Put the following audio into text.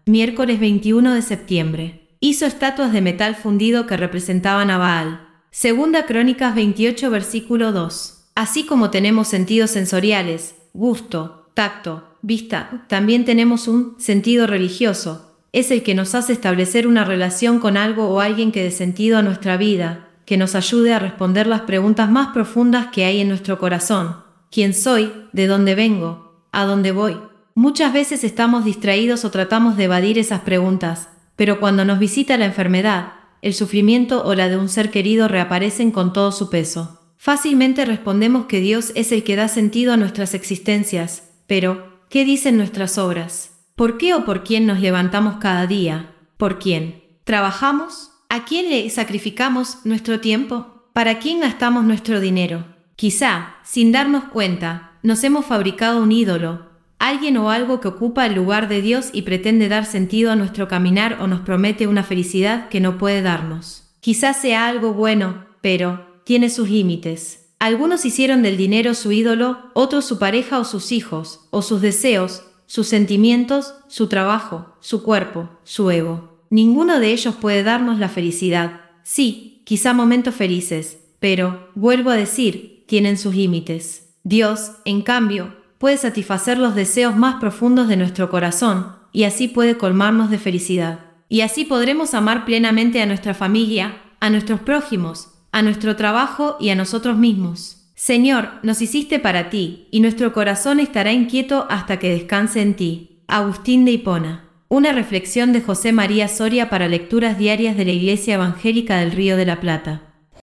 Miércoles 21 de septiembre. Hizo estatuas de metal fundido que representaban a Baal. Segunda Crónicas 28 versículo 2. Así como tenemos sentidos sensoriales, gusto, tacto, vista, también tenemos un sentido religioso. Es el que nos hace establecer una relación con algo o alguien que dé sentido a nuestra vida, que nos ayude a responder las preguntas más profundas que hay en nuestro corazón. ¿Quién soy? ¿De dónde vengo? ¿A dónde voy? Muchas veces estamos distraídos o tratamos de evadir esas preguntas, pero cuando nos visita la enfermedad, el sufrimiento o la de un ser querido reaparecen con todo su peso. Fácilmente respondemos que Dios es el que da sentido a nuestras existencias, pero, ¿qué dicen nuestras obras? ¿Por qué o por quién nos levantamos cada día? ¿Por quién trabajamos? ¿A quién le sacrificamos nuestro tiempo? ¿Para quién gastamos nuestro dinero? Quizá, sin darnos cuenta, nos hemos fabricado un ídolo, alguien o algo que ocupa el lugar de Dios y pretende dar sentido a nuestro caminar o nos promete una felicidad que no puede darnos. Quizás sea algo bueno, pero tiene sus límites. Algunos hicieron del dinero su ídolo, otros su pareja o sus hijos, o sus deseos, sus sentimientos, su trabajo, su cuerpo, su ego. Ninguno de ellos puede darnos la felicidad. Sí, quizá momentos felices, pero, vuelvo a decir, tienen sus límites. Dios, en cambio, puede satisfacer los deseos más profundos de nuestro corazón, y así puede colmarnos de felicidad. Y así podremos amar plenamente a nuestra familia, a nuestros prójimos, a nuestro trabajo y a nosotros mismos. Señor, nos hiciste para ti, y nuestro corazón estará inquieto hasta que descanse en ti. Agustín de Hipona. Una reflexión de José María Soria para lecturas diarias de la Iglesia Evangélica del Río de la Plata.